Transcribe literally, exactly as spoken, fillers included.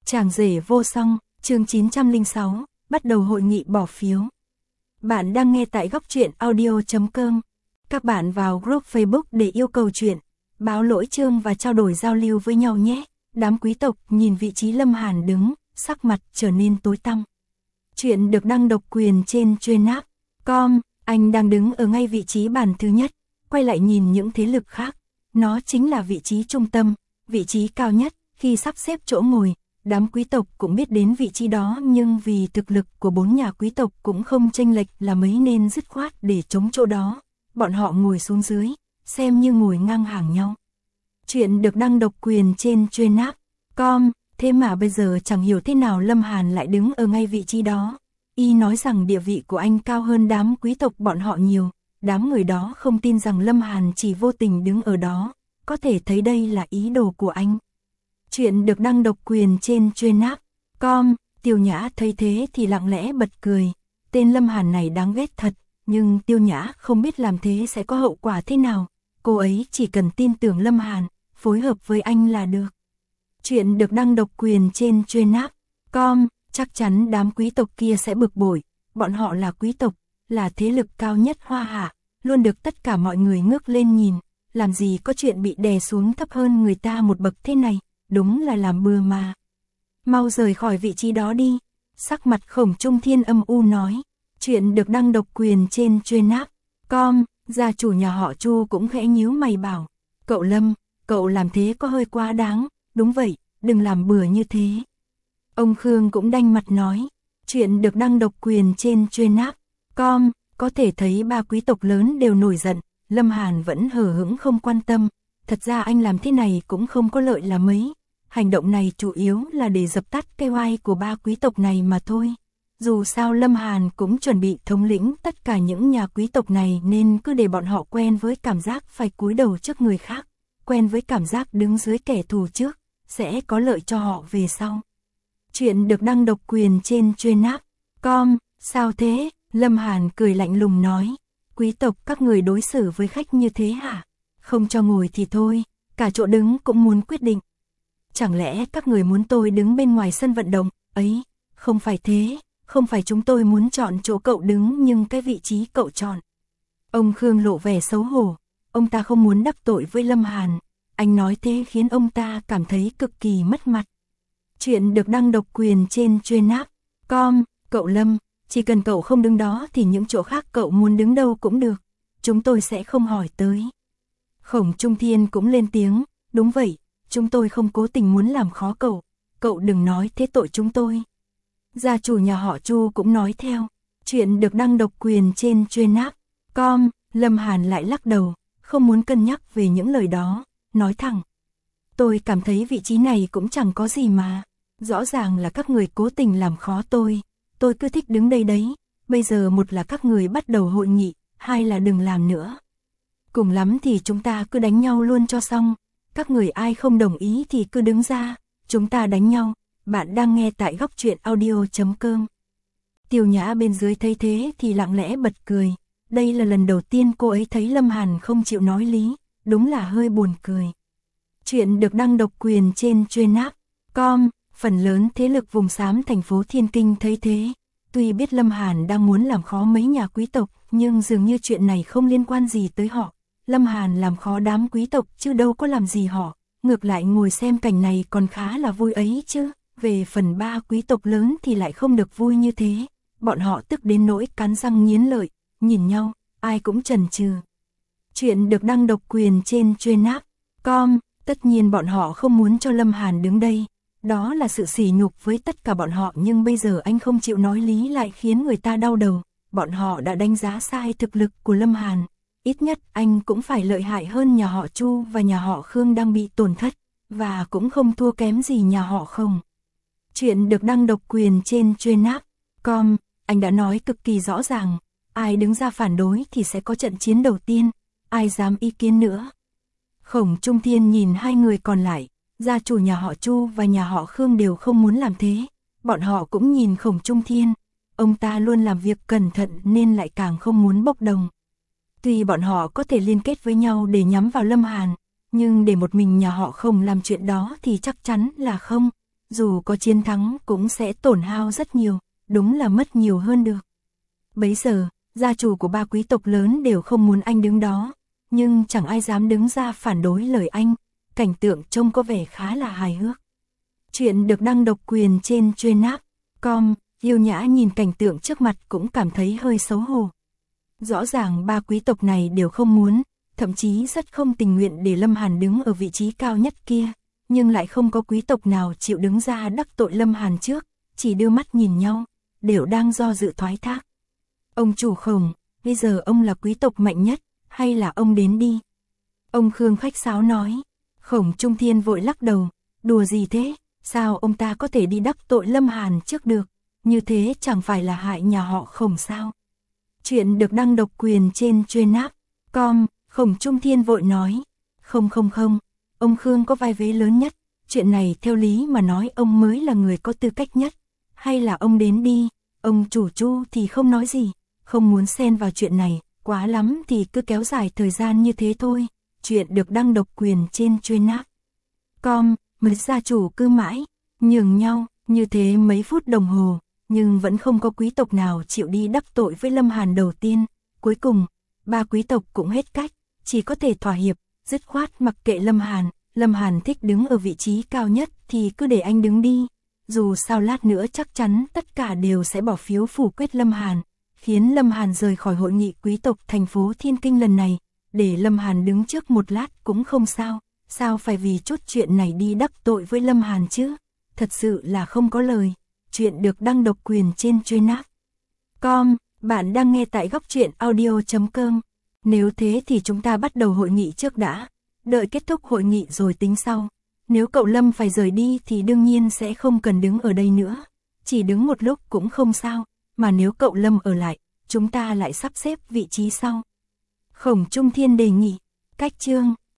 Chàng rể vô song, chương chín trăm lẻ sáu, bắt đầu hội nghị bỏ phiếu. Bạn đang nghe tại góc truyện audio chấm com. Các bạn vào group Facebook để yêu cầu chuyện, báo lỗi chương và trao đổi giao lưu với nhau nhé. Đám quý tộc nhìn vị trí Lâm Hàn đứng, sắc mặt trở nên tối tăm. Chuyện được đăng độc quyền trên chuyên app com, anh đang đứng ở ngay vị trí bàn thứ nhất, quay lại nhìn những thế lực khác. Nó chính là vị trí trung tâm, vị trí cao nhất. Khi sắp xếp chỗ ngồi, đám quý tộc cũng biết đến vị trí đó, nhưng vì thực lực của bốn nhà quý tộc cũng không chênh lệch là mấy nên dứt khoát để chống chỗ đó. Bọn họ ngồi xuống dưới, xem như ngồi ngang hàng nhau. Chuyện được đăng độc quyền trên chuyên app com, thế mà bây giờ chẳng hiểu thế nào Lâm Hàn lại đứng ở ngay vị trí đó. Y nói rằng địa vị của anh cao hơn đám quý tộc bọn họ nhiều. Đám người đó không tin rằng Lâm Hàn chỉ vô tình đứng ở đó, có thể thấy đây là ý đồ của anh. Chuyện được đăng độc quyền trên chuyên app com, Tiêu Nhã thấy thế thì lặng lẽ bật cười. Tên Lâm Hàn này đáng ghét thật, nhưng Tiêu Nhã không biết làm thế sẽ có hậu quả thế nào. Cô ấy chỉ cần tin tưởng Lâm Hàn, phối hợp với anh là được. Chuyện được đăng độc quyền trên chuyên app com, chắc chắn đám quý tộc kia sẽ bực bội. Bọn họ là quý tộc, là thế lực cao nhất Hoa Hạ, luôn được tất cả mọi người ngước lên nhìn. Làm gì có chuyện bị đè xuống thấp hơn người ta một bậc thế này, đúng là làm bừa mà. Mau rời khỏi vị trí đó đi, sắc mặt Khổng Trung Thiên âm u nói. Chuyện được đăng độc quyền trên chuyên app com, gia chủ nhà họ Chu cũng khẽ nhíu mày bảo. Cậu Lâm, cậu làm thế có hơi quá đáng. Đúng vậy, đừng làm bừa như thế. Ông Khương cũng đanh mặt nói. Chuyện được đăng độc quyền trên chuyên app com, có thể thấy ba quý tộc lớn đều nổi giận. Lâm Hàn vẫn hờ hững không quan tâm. Thật ra anh làm thế này cũng không có lợi là mấy. Hành động này chủ yếu là để dập tắt cái oai của ba quý tộc này mà thôi. Dù sao Lâm Hàn cũng chuẩn bị thống lĩnh tất cả những nhà quý tộc này, nên cứ để bọn họ quen với cảm giác phải cúi đầu trước người khác, quen với cảm giác đứng dưới kẻ thù trước, sẽ có lợi cho họ về sau. Chuyện được đăng độc quyền trên chuyên app com, sao thế? Lâm Hàn cười lạnh lùng nói. Quý tộc các người đối xử với khách như thế hả? Không cho ngồi thì thôi, cả chỗ đứng cũng muốn quyết định. Chẳng lẽ các người muốn tôi đứng bên ngoài sân vận động? Ấy, không phải thế, không phải chúng tôi muốn chọn chỗ cậu đứng, nhưng cái vị trí cậu chọn. Ông Khương lộ vẻ xấu hổ, ông ta không muốn đắc tội với Lâm Hàn. Anh nói thế khiến ông ta cảm thấy cực kỳ mất mặt. Chuyện được đăng độc quyền trên chuyên app com, cậu Lâm, chỉ cần cậu không đứng đó thì những chỗ khác cậu muốn đứng đâu cũng được. Chúng tôi sẽ không hỏi tới. Khổng Trung Thiên cũng lên tiếng. Đúng vậy, chúng tôi không cố tình muốn làm khó cậu. Cậu đừng nói thế tội chúng tôi. Gia chủ nhà họ Chu cũng nói theo. Chuyện được đăng độc quyền trên chuyên app com, Lâm Hàn lại lắc đầu, không muốn cân nhắc về những lời đó, nói thẳng. Tôi cảm thấy vị trí này cũng chẳng có gì mà. Rõ ràng là các người cố tình làm khó tôi. Tôi cứ thích đứng đây đấy. Bây giờ một là các người bắt đầu hội nghị, hai là đừng làm nữa. Cùng lắm thì chúng ta cứ đánh nhau luôn cho xong. Các người ai không đồng ý thì cứ đứng ra, chúng ta đánh nhau. Bạn đang nghe tại góc truyện audio chấm com. Tiêu Nhã bên dưới thấy thế thì lặng lẽ bật cười. Đây là lần đầu tiên cô ấy thấy Lâm Hàn không chịu nói lý, đúng là hơi buồn cười. Chuyện được đăng độc quyền trên chuyên app com, phần lớn thế lực vùng xám thành phố Thiên Kinh thấy thế. Tuy biết Lâm Hàn đang muốn làm khó mấy nhà quý tộc, nhưng dường như chuyện này không liên quan gì tới họ. Lâm Hàn làm khó đám quý tộc chứ đâu có làm gì họ, ngược lại ngồi xem cảnh này còn khá là vui ấy chứ. Về phần ba quý tộc lớn thì lại không được vui như thế. Bọn họ tức đến nỗi cắn răng nghiến lợi, nhìn nhau, ai cũng chần chừ. Chuyện được đăng độc quyền trên chuyên app com, tất nhiên bọn họ không muốn cho Lâm Hàn đứng đây. Đó là sự sỉ nhục với tất cả bọn họ, nhưng bây giờ anh không chịu nói lý lại khiến người ta đau đầu. Bọn họ đã đánh giá sai thực lực của Lâm Hàn. Ít nhất anh cũng phải lợi hại hơn nhà họ Chu và nhà họ Khương đang bị tổn thất, và cũng không thua kém gì nhà họ Khổng. Chuyện được đăng độc quyền trên chuyên app com, anh đã nói cực kỳ rõ ràng. Ai đứng ra phản đối thì sẽ có trận chiến đầu tiên. Ai dám ý kiến nữa? Khổng Trung Thiên nhìn hai người còn lại. Gia chủ nhà họ Chu và nhà họ Khương đều không muốn làm thế. Bọn họ cũng nhìn Khổng Trung Thiên. Ông ta luôn làm việc cẩn thận nên lại càng không muốn bốc đồng. Tuy bọn họ có thể liên kết với nhau để nhắm vào Lâm Hàn, nhưng để một mình nhà họ Khổng làm chuyện đó thì chắc chắn là không. dù có chiến thắng cũng sẽ tổn hao rất nhiều, đúng là mất nhiều hơn được. Bấy giờ, gia chủ của ba quý tộc lớn đều không muốn anh đứng đó, nhưng chẳng ai dám đứng ra phản đối lời anh, cảnh tượng trông có vẻ khá là hài hước. Chuyện được đăng độc quyền trên Chuyên com, Yêu Nhã nhìn cảnh tượng trước mặt cũng cảm thấy hơi xấu hổ. Rõ ràng ba quý tộc này đều không muốn, thậm chí rất không tình nguyện để Lâm Hàn đứng ở vị trí cao nhất kia, nhưng lại không có quý tộc nào chịu đứng ra đắc tội Lâm Hàn trước, chỉ đưa mắt nhìn nhau, đều đang do dự thoái thác. Ông chủ Khổng, bây giờ ông là quý tộc mạnh nhất, hay là ông đến đi? Ông Khương khách sáo nói. Khổng Trung Thiên vội lắc đầu, đùa gì thế, sao ông ta có thể đi đắc tội Lâm Hàn trước được, như thế chẳng phải là hại nhà họ Khổng sao? Chuyện được đăng độc quyền trên Chuyên com, Khổng Trung Thiên vội nói, không không không, ông Khương có vai vế lớn nhất, chuyện này theo lý mà nói ông mới là người có tư cách nhất, hay là ông đến đi, ông chủ Chu thì không nói gì, không muốn xen vào chuyện này, quá lắm thì cứ kéo dài thời gian như thế thôi. Chuyện được đăng độc quyền trên Chuyên com, mấy gia chủ cứ mãi, nhường nhau, như thế mấy phút đồng hồ, nhưng vẫn không có quý tộc nào chịu đi đắc tội với Lâm Hàn đầu tiên. Cuối cùng, ba quý tộc cũng hết cách, chỉ có thể thỏa hiệp, dứt khoát mặc kệ Lâm Hàn. Lâm Hàn thích đứng ở vị trí cao nhất thì cứ để anh đứng đi. Dù sao lát nữa chắc chắn tất cả đều sẽ bỏ phiếu phủ quyết Lâm Hàn, khiến Lâm Hàn rời khỏi hội nghị quý tộc thành phố Thiên Kinh lần này. Để Lâm Hàn đứng trước một lát cũng không sao, sao phải vì chút chuyện này đi đắc tội với Lâm Hàn chứ? Thật sự là không có lời. Chuyện được đăng độc quyền trên Chuyên com, bạn đang nghe tại góc truyện audio chấm com. Nếu thế thì chúng ta bắt đầu hội nghị trước đã, đợi kết thúc hội nghị rồi tính sau. Nếu cậu Lâm phải rời đi thì đương nhiên sẽ không cần đứng ở đây nữa, chỉ đứng một lúc cũng không sao, mà nếu cậu Lâm ở lại, chúng ta lại sắp xếp vị trí sau. Khổng Trung Thiên đề nghị, cách chương.